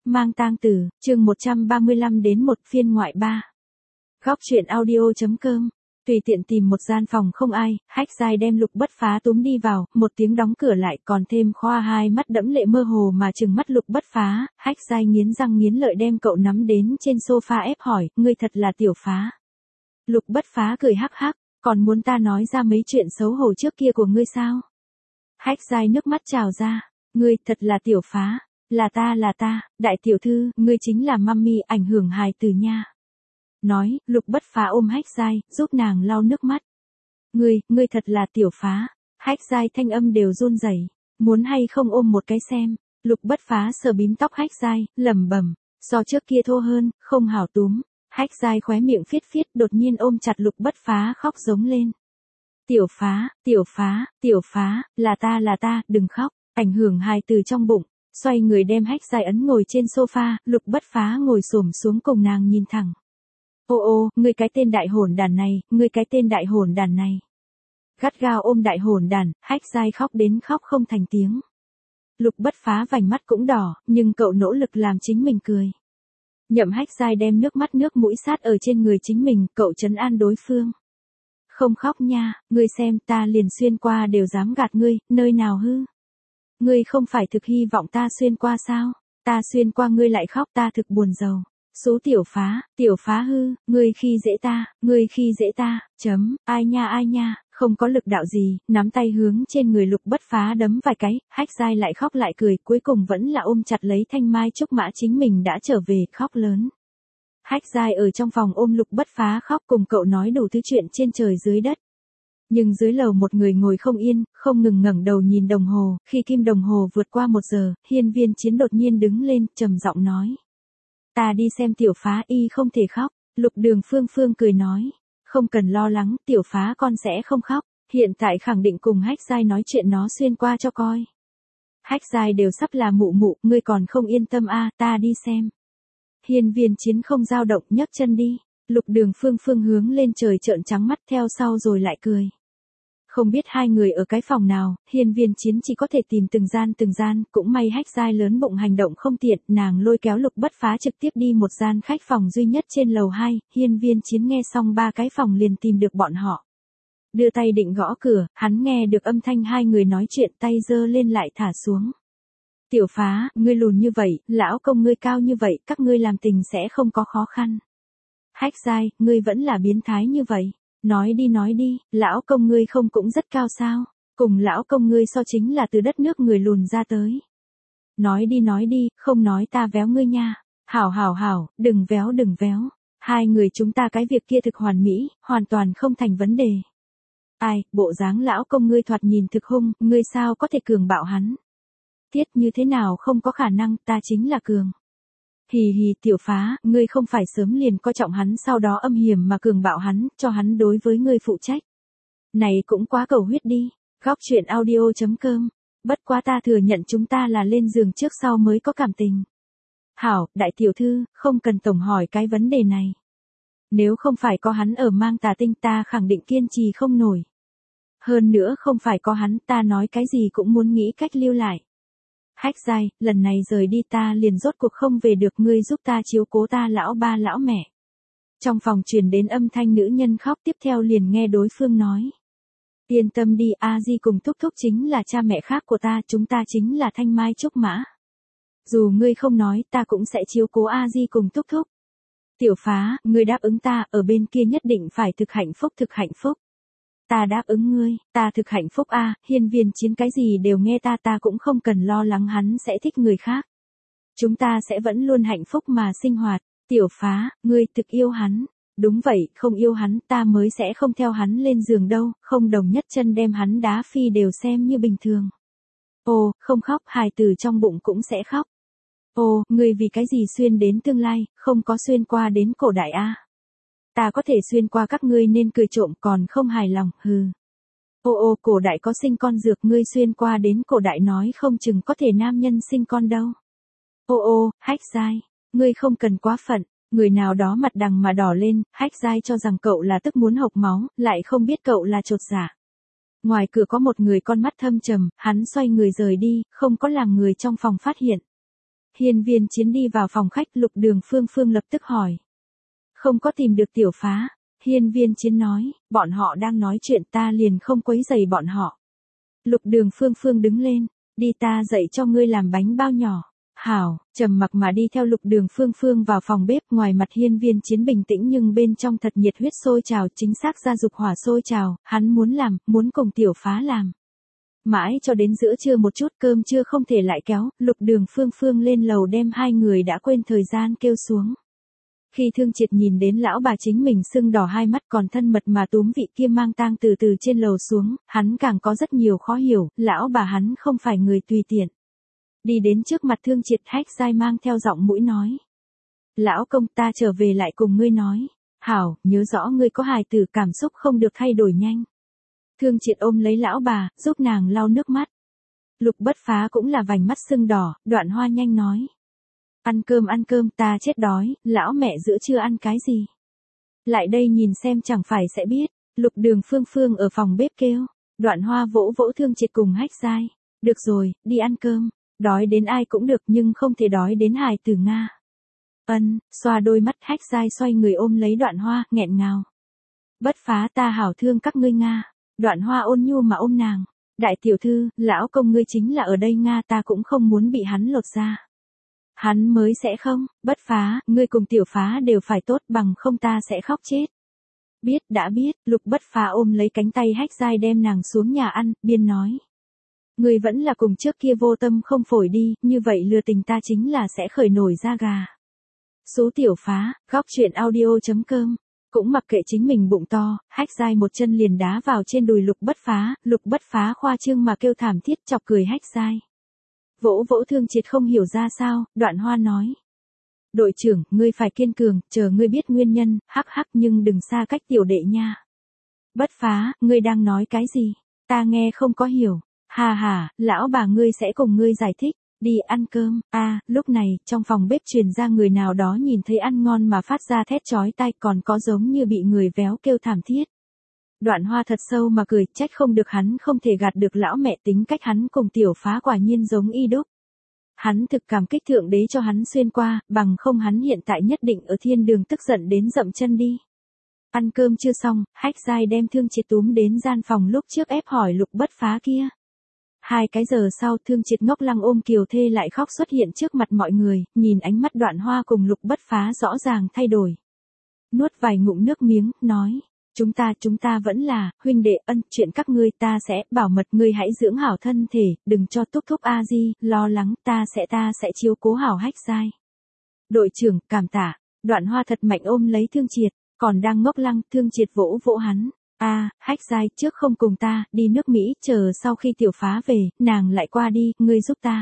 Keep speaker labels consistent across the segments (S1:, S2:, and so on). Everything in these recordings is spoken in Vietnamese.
S1: Mang tang tử, chương 135 đến 1 phiên ngoại 3. Góc truyện audio.com. Tùy tiện tìm một gian phòng không ai, Hách Giai đem Lục Bất Phá túm đi vào, một tiếng đóng cửa lại, còn thêm khoa hai mắt đẫm lệ mơ hồ mà trừng mắt Lục Bất Phá. Hách Giai nghiến răng nghiến lợi đem cậu nắm đến trên sofa ép hỏi, ngươi thật là Tiểu Phá. Lục Bất Phá cười hắc hắc, còn muốn ta nói ra mấy chuyện xấu hổ trước kia của ngươi sao? Hách Giai nước mắt trào ra, ngươi thật là Tiểu Phá. Là ta, đại tiểu thư, ngươi chính là mummy ảnh hưởng hài từ nha. Nói, Lục Bất Phá ôm Hách Giai, giúp nàng lau nước mắt. Ngươi thật là Tiểu Phá. Hách Giai thanh âm đều run rẩy, muốn hay không ôm một cái xem. Lục Bất Phá sờ bím tóc Hách Giai, lẩm bẩm, so trước kia thô hơn, không hảo túm. Hách Giai khóe miệng phiết phiết, đột nhiên ôm chặt Lục Bất Phá khóc giống lên. Tiểu Phá, là ta, đừng khóc, ảnh hưởng hài từ trong bụng. Xoay người đem Hách Giai ấn ngồi trên sofa, Lục Bất Phá ngồi xổm xuống cùng nàng nhìn thẳng. Ô, ngươi cái tên đại hỗn đàn này. Gắt gao ôm đại hỗn đàn, Hách Giai khóc đến khóc không thành tiếng. Lục Bất Phá vành mắt cũng đỏ, nhưng cậu nỗ lực làm chính mình cười. Nhậm Hách Giai đem nước mắt nước mũi sát ở trên người chính mình, cậu trấn an đối phương. Không khóc nha, ngươi xem ta liền xuyên qua đều dám gạt ngươi, nơi nào hư. Ngươi không phải thực hy vọng ta xuyên qua sao? Ta xuyên qua ngươi lại khóc, ta thực buồn rầu. Số Tiểu Phá hư, ngươi khi dễ ta, ai nha, không có lực đạo gì, nắm tay hướng trên người Lục Bất Phá đấm vài cái, Hách Giai lại khóc lại cười, cuối cùng vẫn là ôm chặt lấy Thanh Mai Trúc Mã chính mình đã trở về, khóc lớn. Hách Giai ở trong phòng ôm Lục Bất Phá khóc cùng cậu nói đủ thứ chuyện trên trời dưới đất. Nhưng dưới lầu một người ngồi không yên, không ngừng ngẩng đầu nhìn đồng hồ, khi kim đồng hồ vượt qua 1 giờ, Hiên Viên Chiến đột nhiên đứng lên, trầm giọng nói. Ta đi xem Tiểu Phá y không thể khóc. Lục Đường Phương cười nói. Không cần lo lắng, Tiểu Phá con sẽ không khóc, hiện tại khẳng định cùng Hách Giai nói chuyện nó xuyên qua cho coi. Hách Giai đều sắp là mụ, ngươi còn không yên tâm ta đi xem. Hiên Viên Chiến không dao động, nhấc chân đi. Lục Đường Phương hướng lên trời trợn trắng mắt theo sau rồi lại cười. Không biết hai người ở cái phòng nào, Hiên Viên Chiến chỉ có thể tìm từng gian, cũng may Hách Giai lớn bụng hành động không tiện, nàng lôi kéo Lục Bất Phá trực tiếp đi một gian khách phòng duy nhất trên lầu 2, Hiên Viên Chiến nghe xong 3 cái phòng liền tìm được bọn họ. Đưa tay định gõ cửa, hắn nghe được âm thanh hai người nói chuyện, tay giơ lên lại thả xuống. Tiểu Phá, ngươi lùn như vậy, lão công ngươi cao như vậy, các ngươi làm tình sẽ không có khó khăn. Hách Giai, ngươi vẫn là biến thái như vậy. Nói đi, lão công ngươi không cũng rất cao sao, cùng lão công ngươi so chính là từ đất nước người lùn ra tới. Nói đi, không nói ta véo ngươi nha. Hảo, đừng véo. Hai người chúng ta cái việc kia thực hoàn mỹ, hoàn toàn không thành vấn đề. Ai, bộ dáng lão công ngươi thoạt nhìn thực hung, ngươi sao có thể cường bạo hắn. Tiết như thế nào không có khả năng, ta chính là cường. Hì, Tiểu Phá, ngươi không phải sớm liền coi trọng hắn sau đó âm hiểm mà cường bạo hắn, cho hắn đối với ngươi phụ trách. Này cũng quá cầu huyết đi. Góc truyện audio.com. Bất quá ta thừa nhận chúng ta là lên giường trước sau mới có cảm tình. Hảo, đại tiểu thư, không cần tổng hỏi cái vấn đề này. Nếu không phải có hắn ở Mang Tà Tinh ta khẳng định kiên trì không nổi. Hơn nữa không phải có hắn ta nói cái gì cũng muốn nghĩ cách lưu lại. Hách Giai, lần này rời đi ta liền rốt cuộc không về được, ngươi giúp ta chiếu cố ta lão ba lão mẹ. Trong phòng truyền đến âm thanh nữ nhân khóc, tiếp theo liền nghe đối phương nói. Yên tâm đi, A Di cùng Thúc Thúc chính là cha mẹ khác của ta, chúng ta chính là Thanh Mai Trúc Mã. Dù ngươi không nói ta cũng sẽ chiếu cố A Di cùng Thúc Thúc. Tiểu Phá, ngươi đáp ứng ta, ở bên kia nhất định phải thực hạnh phúc. Ta đáp ứng ngươi, ta thực hạnh phúc Hiên Viên Chiến cái gì đều nghe ta cũng không cần lo lắng hắn sẽ thích người khác. Chúng ta sẽ vẫn luôn hạnh phúc mà sinh hoạt. Tiểu Phá, ngươi thực yêu hắn. Đúng vậy, không yêu hắn ta mới sẽ không theo hắn lên giường đâu, không đồng nhất chân đem hắn đá phi đều xem như bình thường. Ồ, không khóc, hài tử trong bụng cũng sẽ khóc. Ồ, ngươi vì cái gì xuyên đến tương lai, không có xuyên qua đến cổ đại Ta có thể xuyên qua các ngươi nên cười trộm còn không hài lòng, hừ. Ô, cổ đại có sinh con dược, ngươi xuyên qua đến cổ đại nói không chừng có thể nam nhân sinh con đâu. Ô, Hách Giai, ngươi không cần quá phận, người nào đó mặt đằng mà đỏ lên, Hách Giai cho rằng cậu là tức muốn hộc máu, lại không biết cậu là chột dạ. Ngoài cửa có một người con mắt thâm trầm, hắn xoay người rời đi, không có làm người trong phòng phát hiện. Hiên Viên Chiến đi vào phòng khách, Lục Đường Phương Phương lập tức hỏi. Không có tìm được Tiểu Phá. Hiên Viên Chiến nói, bọn họ đang nói chuyện ta liền không quấy rầy bọn họ. Lục Đường Phương Phương đứng lên, đi ta dạy cho ngươi làm bánh bao nhỏ. Hảo, trầm mặc mà đi theo Lục Đường Phương Phương vào phòng bếp, ngoài mặt Hiên Viên Chiến bình tĩnh nhưng bên trong thật nhiệt huyết sôi trào, chính xác ra dục hỏa sôi trào, hắn muốn làm, muốn cùng Tiểu Phá làm. Mãi cho đến giữa trưa một chút cơm trưa không thể lại kéo, Lục Đường Phương Phương lên lầu đem hai người đã quên thời gian kêu xuống. Khi Thương Triệt nhìn đến lão bà chính mình sưng đỏ hai mắt còn thân mật mà túm vị kia mang tang từ từ trên lầu xuống, hắn càng có rất nhiều khó hiểu, lão bà hắn không phải người tùy tiện. Đi đến trước mặt Thương Triệt, Hách Giai mang theo giọng mũi nói. Lão công, ta trở về lại cùng ngươi nói. Hảo, nhớ rõ ngươi có hài tử, cảm xúc không được thay đổi nhanh. Thương Triệt ôm lấy lão bà, giúp nàng lau nước mắt. Lục Bất Phá cũng là vành mắt sưng đỏ, Đoạn Hoa nhanh nói. Ăn cơm, ta chết đói, lão mẹ giữa trưa ăn cái gì? Lại đây nhìn xem chẳng phải sẽ biết. Lục Đường Phương Phương ở phòng bếp kêu. Đoạn Hoa vỗ vỗ Thương Triệt cùng Hách Giai. Được rồi, đi ăn cơm. Đói đến ai cũng được nhưng không thể đói đến hài tử Nga. Xoa đôi mắt, Hách Giai xoay người ôm lấy Đoạn Hoa, nghẹn ngào. Bất Phá, ta hảo thương các ngươi Nga. Đoạn Hoa ôn nhu mà ôm nàng. Đại tiểu thư, lão công ngươi chính là ở đây Nga, ta cũng không muốn bị hắn lột ra. Hắn mới sẽ không. Bất Phá, ngươi cùng Tiểu Phá đều phải tốt, bằng không ta sẽ khóc chết. Biết, đã biết. Lục Bất Phá ôm lấy cánh tay Hách Giai đem nàng xuống nhà ăn, biên nói. Ngươi vẫn là cùng trước kia vô tâm không phổi đi, như vậy lừa tình ta chính là sẽ khởi nổi da gà. Số Tiểu Phá, góc truyện audio.com. Cũng mặc kệ chính mình bụng to, Hách Giai một chân liền đá vào trên đùi Lục Bất Phá khoa trương mà kêu thảm thiết, chọc cười Hách Giai. Vỗ vỗ Thương Triệt không hiểu ra sao, Đoạn Hoa nói. Đội trưởng, ngươi phải kiên cường, chờ ngươi biết nguyên nhân, hắc nhưng đừng xa cách tiểu đệ nha. Bất Phá, ngươi đang nói cái gì? Ta nghe không có hiểu. Hà, lão bà ngươi sẽ cùng ngươi giải thích. Đi ăn cơm. Lúc này, trong phòng bếp truyền ra người nào đó nhìn thấy ăn ngon mà phát ra thét chói tai, còn có giống như bị người véo kêu thảm thiết. Đoạn Hoa thật sâu mà cười, trách không được hắn không thể gạt được lão mẹ, tính cách hắn cùng Tiểu Phá quả nhiên giống y đúc. Hắn thực cảm kích Thượng Đế cho hắn xuyên qua, bằng không hắn hiện tại nhất định ở thiên đường tức giận đến dậm chân đi. Ăn cơm chưa xong, Hách Giai đem Thương Triệt túm đến gian phòng lúc trước ép hỏi Lục Bất Phá kia. 2 cái giờ sau, Thương Triệt ngốc lăng ôm Kiều Thê lại khóc xuất hiện trước mặt mọi người, nhìn ánh mắt Đoạn Hoa cùng Lục Bất Phá rõ ràng thay đổi. Nuốt vài ngụm nước miếng, nói, chúng ta vẫn là huynh đệ, chuyện các ngươi ta sẽ bảo mật, ngươi hãy dưỡng hảo thân thể, đừng cho Thúc A Di lo lắng, ta sẽ chiếu cố hảo Hách Giai. Đội trưởng, cảm tạ. Đoạn Hoa thật mạnh ôm lấy Thương Triệt, còn đang ngốc lăng, Thương Triệt vỗ vỗ hắn. Hách Giai, trước không cùng ta đi nước Mỹ, chờ sau khi Tiểu Phá về, nàng lại qua đi, ngươi giúp ta.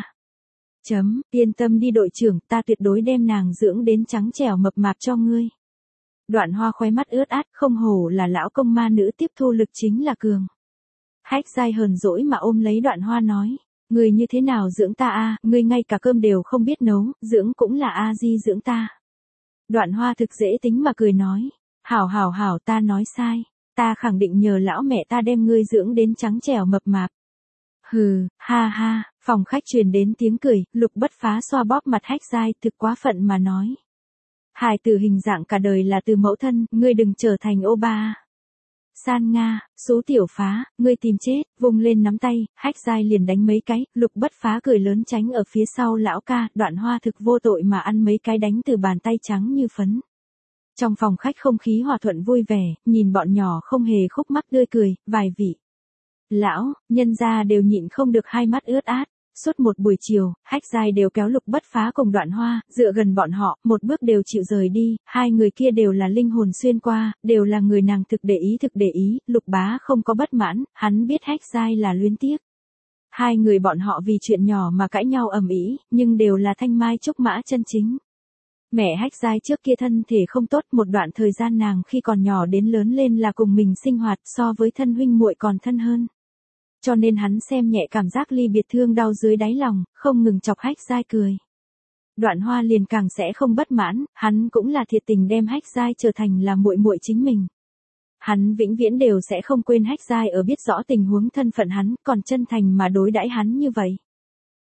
S1: Yên tâm đi đội trưởng, ta tuyệt đối đem nàng dưỡng đến trắng trẻo mập mạp cho ngươi. Đoạn Hoa khóe mắt ướt át, không hổ là lão công ma nữ, tiếp thu lực chính là cường. Hách Giai hờn dỗi mà ôm lấy Đoạn Hoa nói, ngươi như thế nào dưỡng ta ngươi ngay cả cơm đều không biết nấu, dưỡng cũng là A Di dưỡng ta. Đoạn Hoa thực dễ tính mà cười nói, hảo, ta nói sai, ta khẳng định nhờ lão mẹ ta đem ngươi dưỡng đến trắng trẻo mập mạp. Hừ, ha, phòng khách truyền đến tiếng cười, Lục Bất Phá xoa bóp mặt Hách Giai, thực quá phận mà nói. Hài tử hình dạng cả đời là từ mẫu thân, ngươi đừng trở thành ô ba. San Nga, số Tiểu Phá, ngươi tìm chết, vùng lên nắm tay, Hách Giai liền đánh mấy cái, Lục Bất Phá cười lớn tránh ở phía sau lão ca, Đoạn Hoa thực vô tội mà ăn mấy cái đánh từ bàn tay trắng như phấn. Trong phòng khách không khí hòa thuận vui vẻ, nhìn bọn nhỏ không hề khúc mắc tươi cười, vài vị. Lão, nhân gia đều nhịn không được hai mắt ướt át. Suốt một buổi chiều, Hách Giai đều kéo Lục Bất Phá cùng Đoạn Hoa, dựa gần bọn họ, một bước đều chịu rời đi, hai người kia đều là linh hồn xuyên qua, đều là người nàng thực để ý, Lục Bá không có bất mãn, hắn biết Hách Giai là luyến tiếc. Hai người bọn họ vì chuyện nhỏ mà cãi nhau ầm ĩ, nhưng đều là thanh mai trúc mã chân chính. Mẹ Hách Giai trước kia thân thể không tốt, một đoạn thời gian nàng khi còn nhỏ đến lớn lên là cùng mình sinh hoạt, so với thân huynh muội còn thân hơn. Cho nên hắn xem nhẹ cảm giác ly biệt thương đau dưới đáy lòng, không ngừng chọc Hách Giai cười. Đoạn Hoa liền càng sẽ không bất mãn, hắn cũng là thiệt tình đem Hách Giai trở thành là muội muội chính mình. Hắn vĩnh viễn đều sẽ không quên Hách Giai ở biết rõ tình huống thân phận hắn, còn chân thành mà đối đãi hắn như vậy.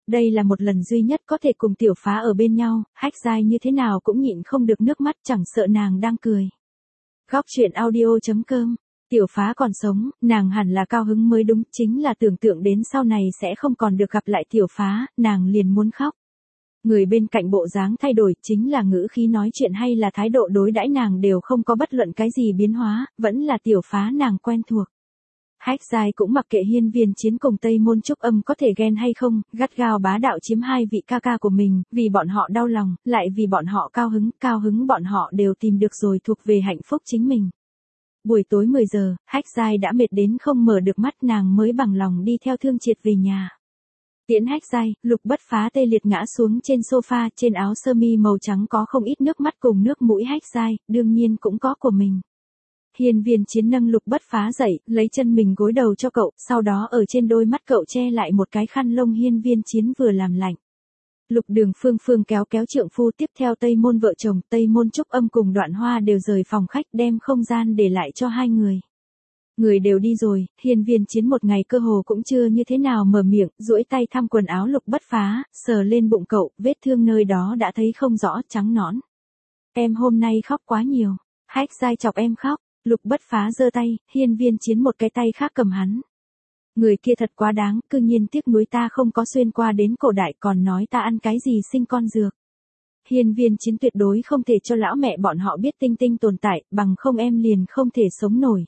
S1: Đây là một lần duy nhất có thể cùng tiểu phá ở bên nhau, Hách Giai như thế nào cũng nhịn không được nước mắt, chẳng sợ nàng đang cười. Góc truyện audio.com. Tiểu phá còn sống, nàng hẳn là cao hứng mới đúng, chính là tưởng tượng đến sau này sẽ không còn được gặp lại tiểu phá, nàng liền muốn khóc. Người bên cạnh bộ dáng thay đổi, chính là ngữ khí nói chuyện hay là thái độ đối đãi nàng đều không có bất luận cái gì biến hóa, vẫn là tiểu phá nàng quen thuộc. Hách Giai cũng mặc kệ Hiên Viên Chiến cùng Tây Môn Trúc Âm có thể ghen hay không, gắt gao bá đạo chiếm hai vị ca ca của mình, vì bọn họ đau lòng, lại vì bọn họ cao hứng bọn họ đều tìm được rồi thuộc về hạnh phúc chính mình. Buổi tối 10 giờ, Hách Giai đã mệt đến không mở được mắt, nàng mới bằng lòng đi theo Thương Triệt về nhà. Tiễn Hách Giai, Lục Bất Phá tê liệt ngã xuống trên sofa, trên áo sơ mi màu trắng có không ít nước mắt cùng nước mũi Hách Giai, đương nhiên cũng có của mình. Hiên Viên Chiến nâng Lục Bất Phá dậy, lấy chân mình gối đầu cho cậu, sau đó ở trên đôi mắt cậu che lại một cái khăn lông. Hiên Viên Chiến vừa làm lạnh. Lục Đường Phương kéo trượng phu, tiếp theo Tây Môn vợ chồng, Tây Môn Trúc Âm cùng Đoạn Hoa đều rời phòng khách, đem không gian để lại cho hai người. Người đều đi rồi, Hiên Viên Chiến một ngày cơ hồ cũng chưa như thế nào mở miệng, duỗi tay thăm quần áo Lục Bất Phá, sờ lên bụng cậu, vết thương nơi đó đã thấy không rõ, trắng nõn. Em hôm nay khóc quá nhiều. Hách Giai chọc em khóc. Lục Bất Phá giơ tay, Hiên Viên Chiến một cái tay khác cầm hắn. Người kia thật quá đáng, cư nhiên tiếc nuối ta không có xuyên qua đến cổ đại, còn nói ta ăn cái gì sinh con dược. Hiên Viên Chiến tuyệt đối không thể cho lão mẹ bọn họ biết Tinh Tinh tồn tại, bằng không em liền không thể sống nổi.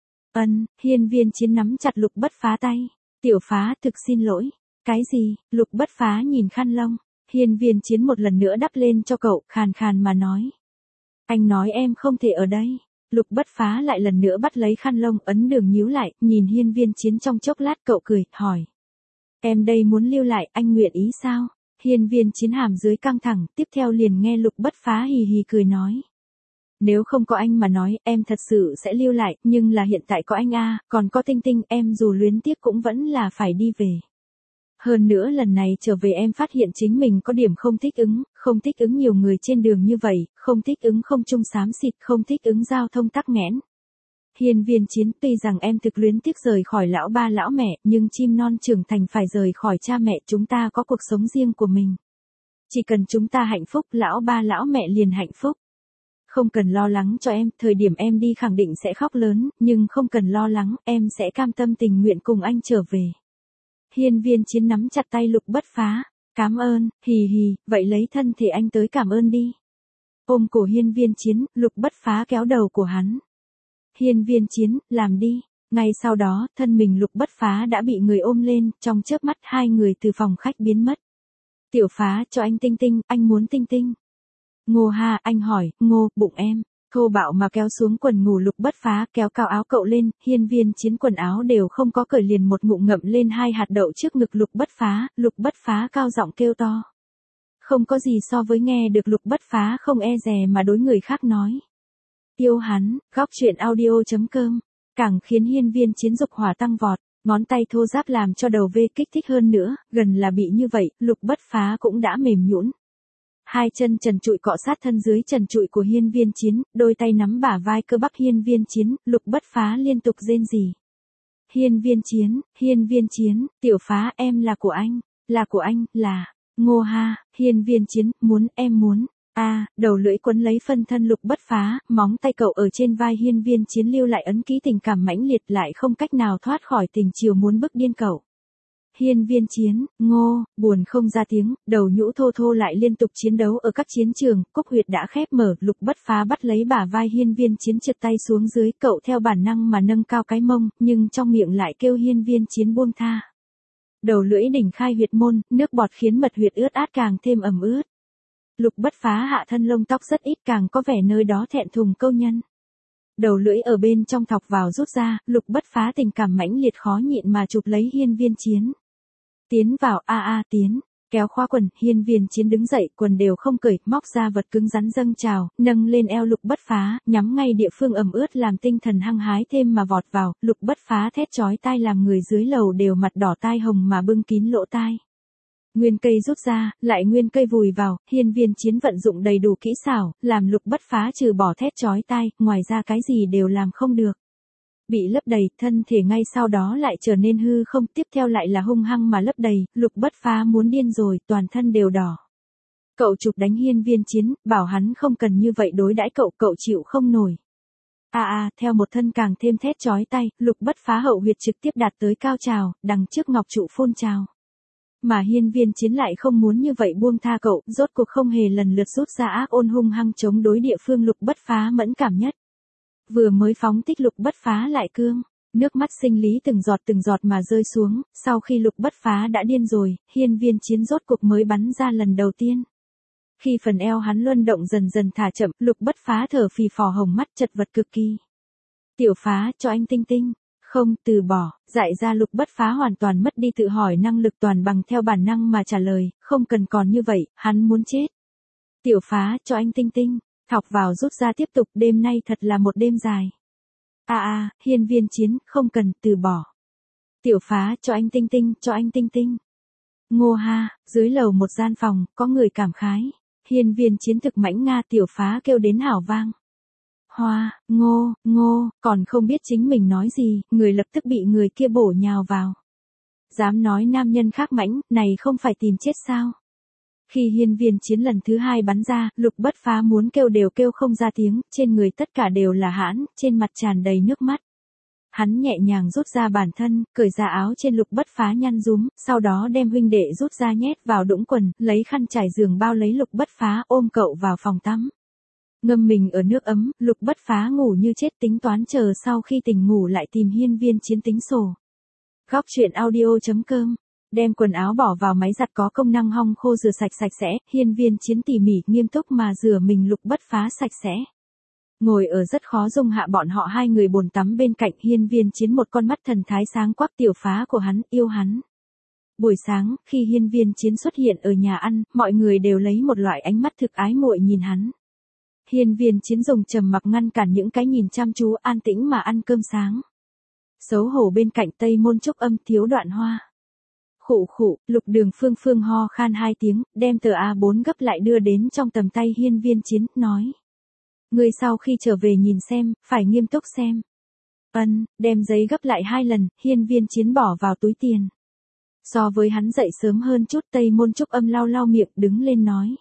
S1: Hiên Viên Chiến nắm chặt Lục Bất Phá tay. Tiểu Phá, thực xin lỗi. Cái gì? Lục Bất Phá nhìn khăn lông. Hiên Viên Chiến một lần nữa đắp lên cho cậu, khàn khàn mà nói. Anh nói em không thể ở đây. Lục Bất Phá lại lần nữa bắt lấy khăn lông, ấn đường nhíu lại, nhìn Hiên Viên Chiến trong chốc lát, cậu cười, hỏi. Em đây muốn lưu lại, anh nguyện ý sao? Hiên Viên Chiến hàm dưới căng thẳng, tiếp theo liền nghe Lục Bất Phá hì hì cười nói. Nếu không có anh mà nói, em thật sự sẽ lưu lại, nhưng là hiện tại có anh a, còn có Tinh Tinh, em dù luyến tiếc cũng vẫn là phải đi về. Hơn nữa lần này trở về em phát hiện chính mình có điểm không thích ứng nhiều người trên đường như vậy, không thích ứng không trung xám xịt, không thích ứng giao thông tắc nghẽn. Hiên Viên Chiến, tuy rằng em thực luyến tiếc rời khỏi lão ba lão mẹ, nhưng chim non trưởng thành phải rời khỏi cha mẹ, chúng ta có cuộc sống riêng của mình. Chỉ cần chúng ta hạnh phúc, lão ba lão mẹ liền hạnh phúc. Không cần lo lắng cho em, thời điểm em đi khẳng định sẽ khóc lớn, nhưng không cần lo lắng, em sẽ cam tâm tình nguyện cùng anh trở về. Hiên Viên Chiến nắm chặt tay Lục Bất Phá. Cảm ơn, hì hì, vậy lấy thân thể anh tới cảm ơn đi. Ôm cổ Hiên Viên Chiến, Lục Bất Phá kéo đầu của hắn. Hiên Viên Chiến, làm đi. Ngay sau đó, thân mình Lục Bất Phá đã bị người ôm lên, trong chớp mắt hai người từ phòng khách biến mất. Tiểu Phá, cho anh Tinh Tinh, anh muốn Tinh Tinh. Ngô ha, anh hỏi, Ngô, bụng em. Thô bạo mà kéo xuống quần ngủ Lục Bất Phá, kéo cao áo cậu lên, Hiên Viên Chiến quần áo đều không có cởi liền một ngụm ngậm lên hai hạt đậu trước ngực Lục Bất Phá cao giọng kêu to. Không có gì so với nghe được Lục Bất Phá không e dè mà đối người khác nói. Yêu hắn, góc truyện audio.com, càng khiến Hiên Viên Chiến dục hỏa tăng vọt, ngón tay thô ráp làm cho đầu vê kích thích hơn nữa, gần là bị như vậy, Lục Bất Phá cũng đã mềm nhũn. Hai chân trần trụi cọ sát thân dưới trần trụi của Hiên Viên Chiến, đôi tay nắm bả vai cơ bắp Hiên Viên Chiến, Lục Bất Phá liên tục rên rỉ. Hiên Viên Chiến, Tiểu Phá em là của anh, là, Ngô ha, Hiên Viên Chiến, em muốn, đầu lưỡi quấn lấy phân thân Lục Bất Phá, móng tay cậu ở trên vai Hiên Viên Chiến lưu lại ấn ký tình cảm mãnh liệt lại không cách nào thoát khỏi tình chiều muốn bức điên cậu. Hiên Viên Chiến, Ngô, buồn không ra tiếng, đầu nhũ thô thô lại liên tục chiến đấu ở các chiến trường, cúc huyệt đã khép mở, Lục Bất Phá bắt lấy bả vai Hiên Viên Chiến trượt tay xuống dưới, cậu theo bản năng mà nâng cao cái mông, nhưng trong miệng lại kêu Hiên Viên Chiến buông tha. Đầu lưỡi đỉnh khai huyệt môn, nước bọt khiến mật huyệt ướt át càng thêm ẩm ướt. Lục Bất Phá hạ thân lông tóc rất ít, càng có vẻ nơi đó thẹn thùng câu nhân. Đầu lưỡi ở bên trong thọc vào rút ra, Lục Bất Phá tình cảm mãnh liệt khó nhịn mà chụp lấy Hiên Viên Chiến. Tiến vào, tiến, kéo khóa quần, Hiên Viên Chiến đứng dậy, quần đều không cởi, móc ra vật cứng rắn dâng trào, nâng lên eo Lục Bất Phá, nhắm ngay địa phương ẩm ướt làm tinh thần hăng hái thêm mà vọt vào, Lục Bất Phá thét chói tai làm người dưới lầu đều mặt đỏ tai hồng mà bưng kín lỗ tai. Nguyên cây rút ra, lại nguyên cây vùi vào, Hiên Viên Chiến vận dụng đầy đủ kỹ xảo, làm Lục Bất Phá trừ bỏ thét chói tai, ngoài ra cái gì đều làm không được. Bị lấp đầy, thân thể ngay sau đó lại trở nên hư không, tiếp theo lại là hung hăng mà lấp đầy, Lục Bất Phá muốn điên rồi, toàn thân đều đỏ. Cậu chụp đánh Hiên Viên Chiến, bảo hắn không cần như vậy đối đãi cậu, cậu chịu không nổi. Theo một thân càng thêm thét chói tay, Lục Bất Phá hậu huyệt trực tiếp đạt tới cao trào, đằng trước ngọc trụ phun trào. Mà Hiên Viên Chiến lại không muốn như vậy buông tha cậu, rốt cuộc không hề lần lượt rút ra ác ôn hung hăng chống đối địa phương Lục Bất Phá mẫn cảm nhất. Vừa mới phóng thích Lục Bất Phá lại cương, nước mắt sinh lý từng giọt mà rơi xuống, sau khi Lục Bất Phá đã điên rồi, Hiên Viên Chiến rốt cuộc mới bắn ra lần đầu tiên. Khi phần eo hắn luân động dần dần thả chậm, Lục Bất Phá thở phì phò hồng mắt chật vật cực kỳ. Tiểu Phá, cho anh tinh tinh. Không, từ bỏ, dại ra Lục Bất Phá hoàn toàn mất đi tự hỏi năng lực toàn bằng theo bản năng mà trả lời, không cần còn như vậy, hắn muốn chết. Tiểu Phá, cho anh tinh tinh. Thọc vào rút ra tiếp tục, đêm nay thật là một đêm dài. Hiên Viên Chiến, không cần, từ bỏ. Tiểu Phá, cho anh tinh tinh, cho anh tinh tinh. Ngô ha, dưới lầu một gian phòng, có người cảm khái. Hiên Viên Chiến thực mãnh Nga, Tiểu Phá kêu đến hảo vang. Hoa, ngô, còn không biết chính mình nói gì, người lập tức bị người kia bổ nhào vào. Dám nói nam nhân khác mãnh, này không phải tìm chết sao? Khi Hiên Viên Chiến lần thứ hai bắn ra, Lục Bất Phá muốn kêu đều kêu không ra tiếng, trên người tất cả đều là hãn, trên mặt tràn đầy nước mắt. Hắn nhẹ nhàng rút ra bản thân, cởi ra áo trên Lục Bất Phá nhăn rúm, sau đó đem huynh đệ rút ra nhét vào đũng quần, lấy khăn trải giường bao lấy Lục Bất Phá ôm cậu vào phòng tắm. Ngâm mình ở nước ấm, Lục Bất Phá ngủ như chết tính toán chờ sau khi tỉnh ngủ lại tìm Hiên Viên Chiến tính sổ. Góc truyện audio.com. Đem quần áo bỏ vào máy giặt có công năng hong khô rửa sạch sẽ, Hiên Viên Chiến tỉ mỉ nghiêm túc mà rửa mình Lục Bất Phá sạch sẽ. Ngồi ở rất khó dung hạ bọn họ hai người bồn tắm bên cạnh, Hiên Viên Chiến một con mắt thần thái sáng quắc Tiểu Phá của hắn, yêu hắn. Buổi sáng, khi Hiên Viên Chiến xuất hiện ở nhà ăn, mọi người đều lấy một loại ánh mắt thực ái muội nhìn hắn. Hiên Viên Chiến dùng trầm mặc ngăn cản những cái nhìn chăm chú, an tĩnh mà ăn cơm sáng. Xấu hổ bên cạnh Tây Môn Trúc Âm thiếu đoạn hoa. Khụ, Lục Đường Phương ho khan hai tiếng, đem tờ A4 gấp lại đưa đến trong tầm tay Hiên Viên Chiến, nói. Người sau khi trở về nhìn xem, phải nghiêm túc xem. Đem giấy gấp lại 2 lần, Hiên Viên Chiến bỏ vào túi tiền. So với hắn dậy sớm hơn chút, Tây Môn Trúc Âm lau miệng đứng lên nói.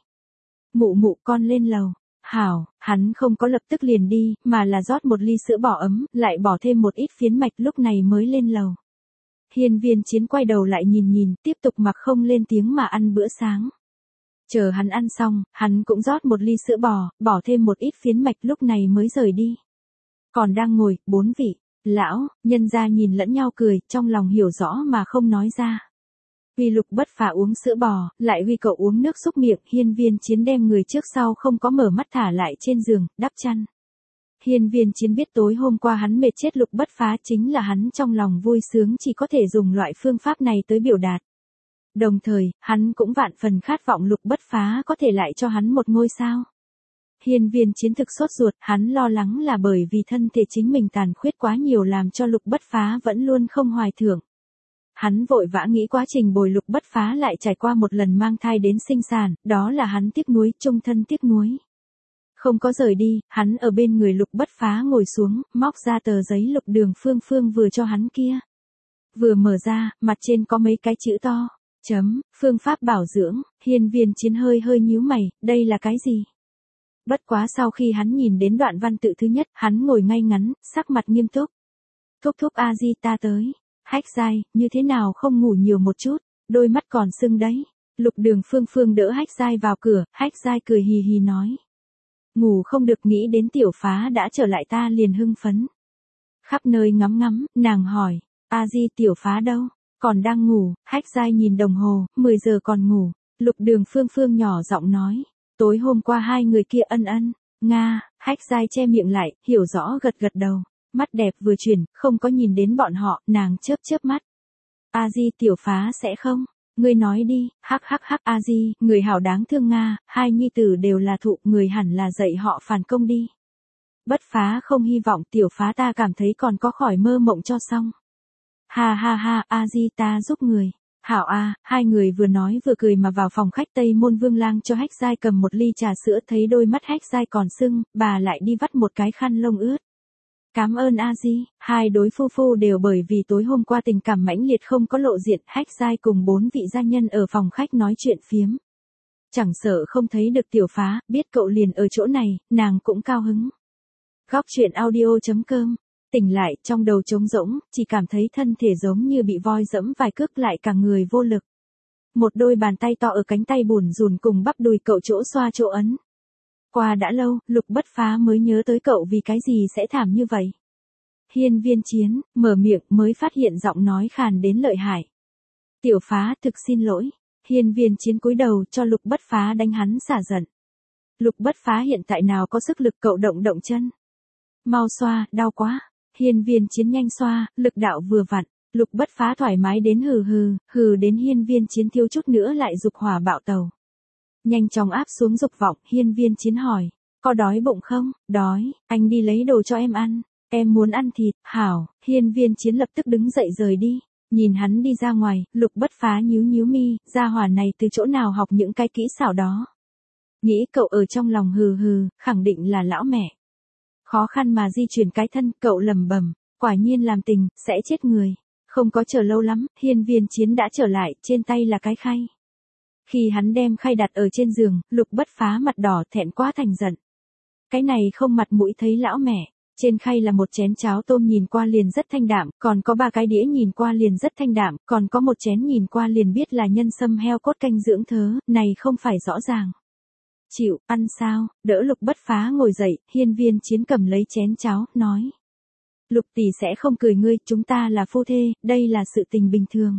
S1: Mụ con lên lầu. Hảo, hắn không có lập tức liền đi, mà là rót một ly sữa bò ấm, lại bỏ thêm một ít phiến mạch lúc này mới lên lầu. Hiên Viên Chiến quay đầu lại nhìn, tiếp tục mặc không lên tiếng mà ăn bữa sáng. Chờ hắn ăn xong, hắn cũng rót một ly sữa bò, bỏ thêm một ít phiến mạch lúc này mới rời đi. Còn đang ngồi, 4 vị, lão, nhân gia nhìn lẫn nhau cười, trong lòng hiểu rõ mà không nói ra. Huy Lục Bất Phá uống sữa bò, lại huy cậu uống nước xúc miệng, Hiên Viên Chiến đem người trước sau không có mở mắt thả lại trên giường, đắp chăn. Hiên Viên Chiến biết tối hôm qua hắn mệt chết Lục Bất Phá, chính là hắn trong lòng vui sướng chỉ có thể dùng loại phương pháp này tới biểu đạt. Đồng thời, hắn cũng vạn phần khát vọng Lục Bất Phá có thể lại cho hắn một ngôi sao. Hiên Viên Chiến thực sốt ruột, hắn lo lắng là bởi vì thân thể chính mình tàn khuyết quá nhiều làm cho Lục Bất Phá vẫn luôn không hoài thưởng. Hắn vội vã nghĩ quá trình bồi Lục Bất Phá lại trải qua một lần mang thai đến sinh sản, đó là hắn tiếc nuối, chung thân tiếc nuối. Không có rời đi, hắn ở bên người Lục Bất Phá ngồi xuống, móc ra tờ giấy Lục Đường Phương vừa cho hắn kia. Vừa mở ra, mặt trên có mấy cái chữ to. Phương pháp bảo dưỡng, Hiên Viên Chiến hơi nhíu mày, đây là cái gì? Bất quá sau khi hắn nhìn đến đoạn văn tự thứ nhất, hắn ngồi ngay ngắn, sắc mặt nghiêm túc. Thúc A Di ta tới. Hách Giai, như thế nào không ngủ nhiều một chút, đôi mắt còn sưng đấy. Lục Đường Phương đỡ Hách Giai vào cửa, Hách Giai cười hì hì nói. Ngủ không được, nghĩ đến Tiểu Phá đã trở lại ta liền hưng phấn. Khắp nơi ngắm, nàng hỏi, A Di Tiểu Phá đâu? Còn đang ngủ. Hách Giai nhìn đồng hồ, 10 giờ còn ngủ. Lục Đường Phương nhỏ giọng nói, tối hôm qua hai người kia ân. Nga, Hách Giai che miệng lại, hiểu rõ gật đầu. Mắt đẹp vừa chuyển, không có nhìn đến bọn họ, nàng chớp mắt. A Di Tiểu Phá sẽ không? Ngươi nói đi, hắc A Di, người hảo đáng thương Nga, hai nhi tử đều là thụ, người hẳn là dạy họ phản công đi. Bất Phá không hy vọng, Tiểu Phá ta cảm thấy còn có khỏi mơ mộng cho xong. Ha, A Di ta giúp người. Hảo a, hai người vừa nói vừa cười mà vào phòng khách. Tây Môn Vương Lang cho Hách Giai cầm một ly trà sữa, thấy đôi mắt Hách Giai còn sưng, bà lại đi vắt một cái khăn lông ướt. Cảm ơn a di. Hai đối phu phu đều bởi vì tối hôm qua tình cảm mãnh liệt không có lộ diện, Hách Giai cùng 4 vị gia nhân ở phòng khách nói chuyện phiếm. Chẳng sợ không thấy được Tiểu Phá, biết cậu liền ở chỗ này, nàng cũng cao hứng. Góc chuyện audio.com. Tỉnh lại, trong đầu trống rỗng, chỉ cảm thấy thân thể giống như bị voi dẫm vài cước lại cả người vô lực. Một đôi bàn tay to ở cánh tay bủn rủn cùng bắp đùi cậu chỗ xoa chỗ ấn. Qua đã lâu, Lục Bất Phá mới nhớ tới cậu vì cái gì sẽ thảm như vậy. Hiên Viên Chiến, mở miệng mới phát hiện giọng nói khàn đến lợi hại. Tiểu Phá thực xin lỗi. Hiên Viên Chiến cúi đầu cho Lục Bất Phá đánh hắn xả giận. Lục Bất Phá hiện tại nào có sức lực, cậu động động chân. Mau xoa, đau quá. Hiên Viên Chiến nhanh xoa, lực đạo vừa vặn. Lục Bất Phá thoải mái đến hừ đến Hiên Viên Chiến thiếu chút nữa lại dục hỏa bạo tàu. Nhanh chóng áp xuống dục vọng, Hiên Viên Chiến hỏi, có đói bụng không? Đói, anh đi lấy đồ cho em ăn. Em muốn ăn thịt, hảo. Hiên Viên Chiến lập tức đứng dậy rời đi. Nhìn hắn đi ra ngoài, Lục Bất Phá nhíu mi, gia hỏa này từ chỗ nào học những cái kỹ xảo đó. Nghĩ cậu ở trong lòng khẳng định là lão mẹ. Khó khăn mà di chuyển cái thân, cậu lẩm bẩm, quả nhiên làm tình, sẽ chết người. Không có chờ lâu lắm, Hiên Viên Chiến đã trở lại, trên tay là cái khay. Khi hắn đem khay đặt ở trên giường, Lục Bất Phá mặt đỏ thẹn quá thành giận. Cái này không mặt mũi thấy lão mẹ. Trên khay là một chén cháo tôm nhìn qua liền rất thanh đạm, còn có 3 cái đĩa nhìn qua liền rất thanh đạm, còn có một chén nhìn qua liền biết là nhân sâm heo cốt canh dưỡng thớ, này không phải rõ ràng. Chịu, ăn sao? Đỡ Lục Bất Phá ngồi dậy, Hiên Viên Chiến cầm lấy chén cháo, nói. Lục tỷ sẽ không cười ngươi, chúng ta là phu thê, đây là sự tình bình thường.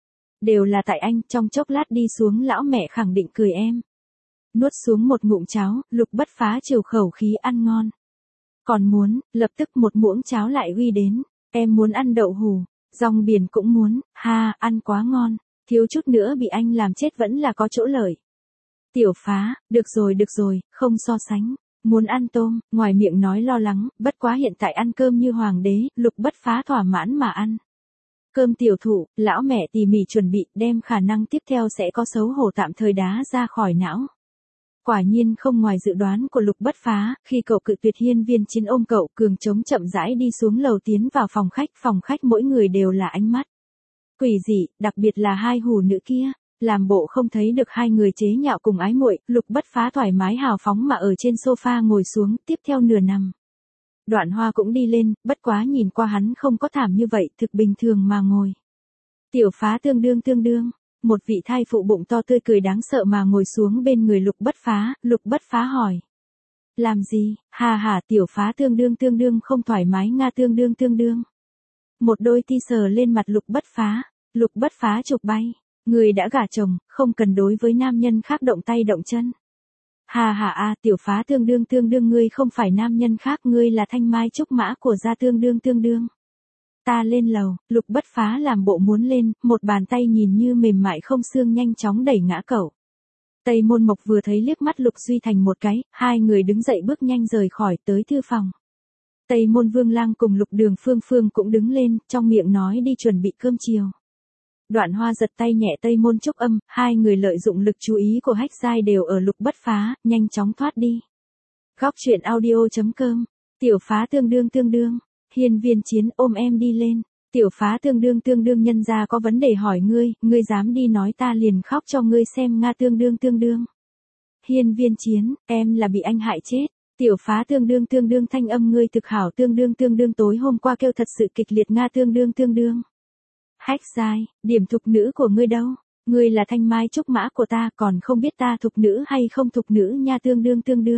S1: Đều là tại anh, trong chốc lát đi xuống lão mẹ khẳng định cười em. Nuốt xuống một ngụm cháo, Lục Bất Phá chiều khẩu khí ăn ngon. Còn muốn, lập tức một muỗng cháo lại uy đến, em muốn ăn đậu hù, rong biển cũng muốn, ha, ăn quá ngon, thiếu chút nữa bị anh làm chết vẫn là có chỗ lợi. Tiểu Phá, được rồi, không so sánh, muốn ăn tôm, ngoài miệng nói lo lắng, bất quá hiện tại ăn cơm như hoàng đế, Lục Bất Phá thỏa mãn mà ăn. Cơm tiểu thụ, lão mẹ tỉ mỉ chuẩn bị, đem khả năng tiếp theo sẽ có xấu hổ tạm thời đá ra khỏi não. Quả nhiên không ngoài dự đoán của Lục Bất Phá, khi cậu cự tuyệt Hiên Viên Chiến ôm cậu, cường trống chậm rãi đi xuống lầu tiến vào phòng khách mỗi người đều là ánh mắt quỷ dị, đặc biệt là hai hủ nữ kia, làm bộ không thấy được hai người chế nhạo cùng ái muội. Lục Bất Phá thoải mái hào phóng mà ở trên sofa ngồi xuống, tiếp theo nửa nằm. Đoạn Hoa cũng đi lên, bất quá nhìn qua hắn không có thảm như vậy, thực bình thường mà ngồi. Tiểu Phá tương đương. Một vị thai phụ bụng to tươi cười đáng sợ mà ngồi xuống bên người Lục Bất Phá, Lục Bất Phá hỏi. Làm gì? Hà, Tiểu Phá tương đương không thoải mái nga tương đương. Một đôi ti sờ lên mặt Lục Bất Phá chụp bay. Người đã gả chồng, không cần đối với nam nhân khác động tay động chân. Hà, Tiểu Phá tương đương ngươi không phải nam nhân khác, ngươi là thanh mai trúc mã của gia tương đương. Ta lên lầu, Lục Bất Phá làm bộ muốn lên, một bàn tay nhìn như mềm mại không xương nhanh chóng đẩy ngã cậu. Tây Môn Mộc vừa thấy liếc mắt Lục Duy Thành một cái, hai người đứng dậy bước nhanh rời khỏi tới thư phòng. Tây Môn Vương Lang cùng Lục Đường Phương cũng đứng lên, trong miệng nói đi chuẩn bị cơm chiều. Đoạn Hoa giật tay nhẹ Tây Môn Trúc Âm, hai người lợi dụng lực chú ý của Hách Giai đều ở Lục Bất Phá, nhanh chóng thoát đi. Góc chuyện audio.com. Tiểu Phá tương đương. Hiên Viên Chiến ôm em đi lên. Tiểu Phá tương đương nhân gia có vấn đề hỏi ngươi dám đi nói ta liền khóc cho ngươi xem nga tương đương. Hiên Viên Chiến, em là bị anh hại chết. Tiểu Phá tương đương thanh âm ngươi thực hảo tương đương tối hôm qua kêu thật sự kịch liệt nga tương đương. Hách Giai, điểm thục nữ của ngươi đâu? Ngươi là thanh mai trúc mã của ta, còn không biết ta thục nữ hay không thục nữ nha tương đương.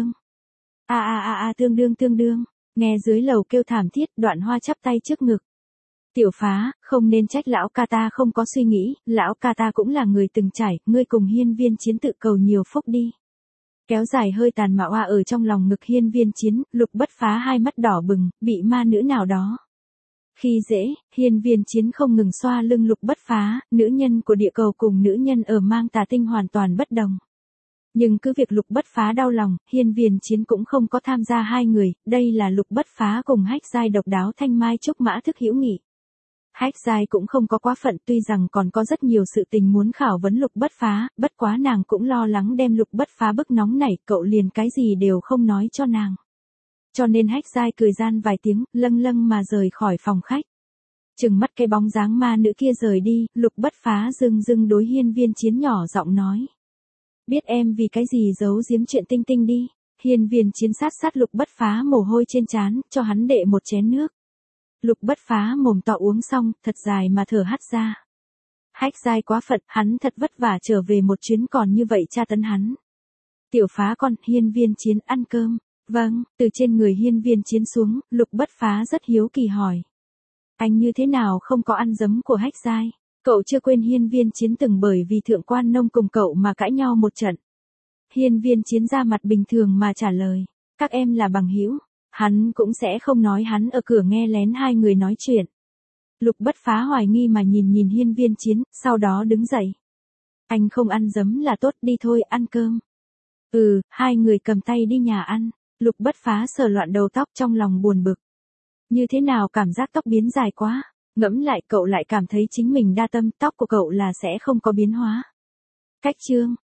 S1: Tương đương. Nghe dưới lầu kêu thảm thiết, Đoạn Hoa chắp tay trước ngực. Tiểu Phá, không nên trách lão ca ta không có suy nghĩ, lão ca ta cũng là người từng trải, ngươi cùng Hiên Viên Chiến tự cầu nhiều phúc đi. Kéo dài hơi tàn mà oa ở trong lòng ngực Hiên Viên Chiến, Lục Bất Phá hai mắt đỏ bừng, bị ma nữ nào đó khi dễ. Hiên Viên Chiến không ngừng xoa lưng Lục Bất Phá, nữ nhân của địa cầu cùng nữ nhân ở mang tà tinh hoàn toàn bất đồng. Nhưng cứ việc Lục Bất Phá đau lòng, Hiên Viên Chiến cũng không có tham gia hai người, đây là Lục Bất Phá cùng Hách Giai độc đáo thanh mai trúc mã thức hữu nghị. Hách Giai cũng không có quá phận, tuy rằng còn có rất nhiều sự tình muốn khảo vấn Lục Bất Phá, bất quá nàng cũng lo lắng đem Lục Bất Phá bức nóng nảy, cậu liền cái gì đều không nói cho nàng. cho nên Hách Giai cười gian vài tiếng, lâng lâng mà rời khỏi phòng khách. Chừng mắt cái bóng dáng ma nữ kia rời đi, Lục Bất Phá dưng dưng đối Hiên Viên Chiến nhỏ giọng nói. Biết em vì cái gì giấu giếm chuyện Tinh Tinh đi. Hiên Viên Chiến sát sát Lục Bất Phá mồ hôi trên trán, cho hắn đệ một chén nước. Lục Bất Phá mồm to uống xong, thật dài mà thở hắt ra. Hách Giai quá phận, hắn thật vất vả trở về một chuyến còn như vậy tra tấn hắn. Tiểu Phá con, Hiên Viên Chiến ăn cơm. Vâng, từ trên người Hiên Viên Chiến xuống, Lục Bất Phá rất hiếu kỳ hỏi. Anh như thế nào không có ăn giấm của Hách Giai? Cậu chưa quên Hiên Viên Chiến từng bởi vì Thượng Quan Nông cùng cậu mà cãi nhau một trận. Hiên Viên Chiến ra mặt bình thường mà trả lời. Các em là bằng hữu. Hắn cũng sẽ không nói hắn ở cửa nghe lén hai người nói chuyện. Lục Bất Phá hoài nghi mà nhìn Hiên Viên Chiến, sau đó đứng dậy. Anh không ăn giấm là tốt, đi thôi ăn cơm. Hai người cầm tay đi nhà ăn. Lục Bất Phá sờ loạn đầu tóc trong lòng buồn bực. Như thế nào cảm giác tóc biến dài quá. Ngẫm lại cậu lại cảm thấy chính mình đa tâm, tóc của cậu là sẽ không có biến hóa. Cách chương